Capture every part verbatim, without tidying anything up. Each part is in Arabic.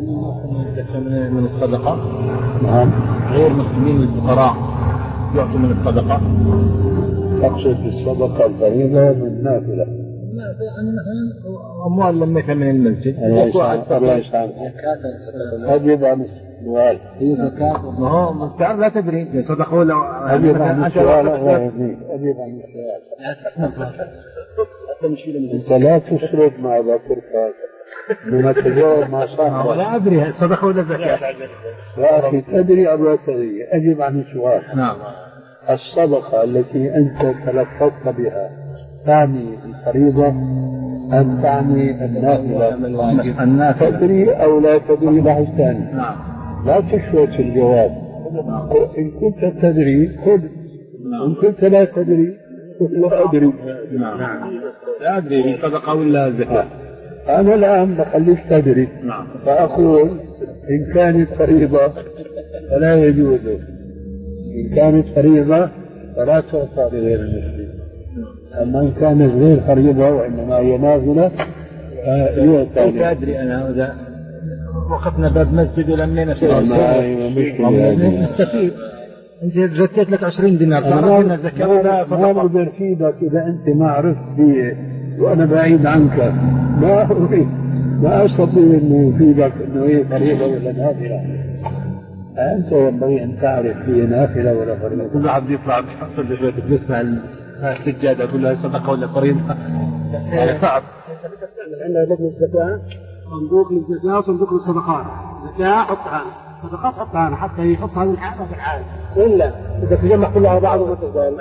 من الصدقة. نعم. غير مسلمين الفقراء يعطوا من الصدقة. تقصد الصدقة الفريضة من النافلة؟ لا يعني مثلا أموال لم يكن من المسجد. الله يسامحك. أجب عن السؤال. هي زكاة. ما هو مستعار لا تدري صدقة ولا. أجب عن السؤال. أجب عن السؤال. أنت لا تشرب مع ذاكرتك بما تجاوب مع صاحبك. لا أدري صدقة ولا زكاة. يا أخي تدري أو لا تدري؟ أجب عن السؤال. نعم. الصدقة التي أنت تلفظت بها تعني الفريضة أم تعني النافلة؟ النافلة. تدري أو لا تدري له ثاني. نعم. لا تشوت في الجواب. إن كنت تدري خذ، إن كنت لا تدري لا أدري. نعم. لا أدري صدقة ولا زكاة. أنا الآن بخليك تدري. نعم. فأقول إن كانت فريضة فلا يجوز، إن كانت فريضة فلا تعطى لغير المسلم. أما إن كانت غير فريضة وإنما هي نافلة فيعطى. كيف أدري أنا إذا وقفنا باب مسجد ولمينا شيء؟ نستفيد. أنت زكيت لك عشرين دينار. أنا ما أقدر فيك إذا أنت ما عرفت فيه وأنا بعيد عنك. ما أريد ما أستطيع أن يفيدك أنه هي فريضة ولا نافلة. أنت ينبغي أن تعرف هي نافلة ولا فريضة. كل عبد يطلع بحصل بشوية بيسمع السجادة كلها صدقة ولا فريضة. يعني صعب. عندنا لجنة الزكاة، صندوق للزكاة وصندوق للصدقات. زكاة حطها هنا، صدقات حطها هنا، حتى يحطها للحاجة في الحاجة. إلا إذا تجمع كلها على بعض وتقول.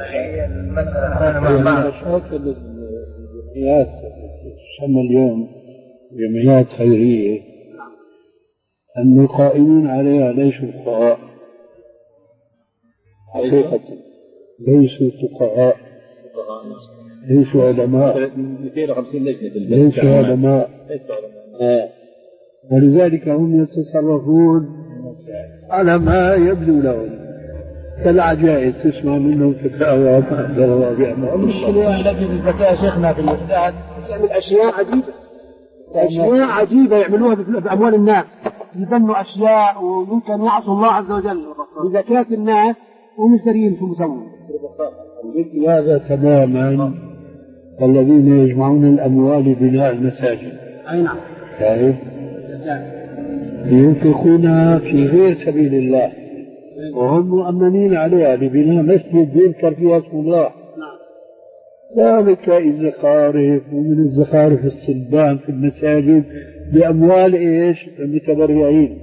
الجمعيات تسمى اليوم جمعيات خيرية، أن القائمين عليها ليسوا فقهاء حقيقة، ليسوا فقهاء، ليسوا علماء، مئتين وخمسين لجنة ليسوا علماء، ولذلك هم يتصرفون على ما يبدو لهم كالعجائز، تسمع منهم فتاوى ما أنزل الله بها. المشكلة لجنة الزكاة شيخنا في الإسلام تعمل أشياء عجيبة، أشياء عجيبة يعملوها بأموال الناس، يبنوا أشياء ويمكن يعصوا الله عز وجل بزكاة الناس ومشترين في مسوي. مثل هذا تماما الذين يجمعون الأموال لبناء المساجد. أي نعم. شايف؟ ينفقونها في غير سبيل الله وهم مؤمنين عليها لبناء مسجد يذكر فيها اسم الله. ذلك الزخارف ومن الزخارف الصلبان في المساجد بأموال إيش؟ المتبرعين.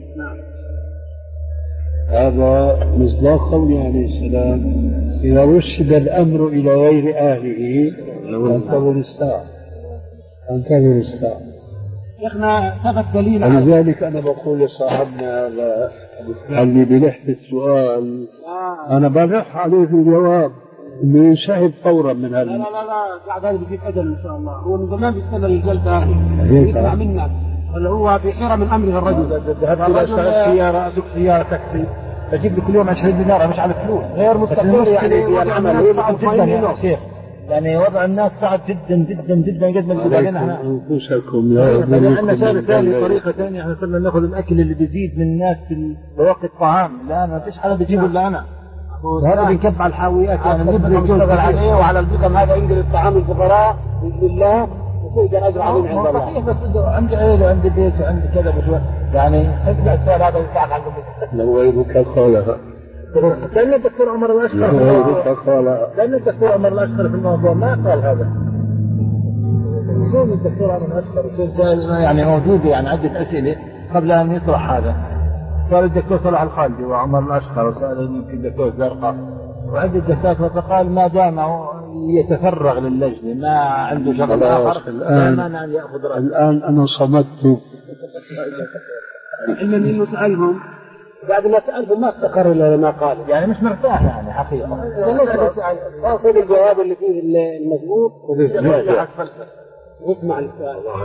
هذا مصداق قوله عليه السلام: إذا رشد الأمر إلى غير أهله فانتظر الساعة، فانتظر الساعة. شيخنا ثبت دليل. ولذلك أنا بقول لصاحبنا هذا اللي بلح في السؤال أنا بلح عليه في الجواب إنه ينسحب فورا من هذا. لا لا لا بعد هذا بيجيب أجل إن شاء الله. هو من زمان بيستنى الجلسة هذه يسمع منا، ولا هو في حيرة من أمره الرجل. ذهبت إلى سيارة أسوق سيارة تاكسي بجيب لي كل يوم عشرين دينار مش على فلوس، غير مستقر يعني في العمل. هو صعب جدا يا شيخ، يعني وضع الناس صعب جدا جدا جدا قد ما نقول علينا احنا انفسكم يا رب. عندنا سالفه ثانيه طريقه ثانيه، احنا صرنا ناخذ الاكل اللي بيزيد من الناس في وقت الطعام. لا ما فيش حدا بيجيبه الا انا، هذا بنكب على الحاويات يعني نبدا نشتغل عليه وعلى البقم هذا ينقل الطعام الفقراء باذن الله وتقدر اجر عظيم عند الله. صحيح بس عندي عيله وعندي بيت وعندي كذا بشوي يعني اسمع السؤال هذا يساعد على لو يبكى قالها لأن الدكتور عمر الأشقر لأن الدكتور عمر الأشقر في الموضوع ما قال هذا. يكون الدكتور عمر الأشقر يكون سائل يعني موجود يعني عدة أسئلة قبل أن يطرح هذا. سأل الدكتور صلاح الخالدي وعمر الأشقر وسأل يمكن الدكتور زرقاء وعدة دكاترة فقال ما دام يتفرغ للجنة ما عنده شغل آخر لا مانع أن يأخذ رأيه. الآن أنا صمت علما إنه سألهم بعد ما سألهم ما استقر إلا ما قال يعني مش مرتاح يعني حقيقة. واصل الجواب اللي فيه المزبوط وفيه اسمع السؤال.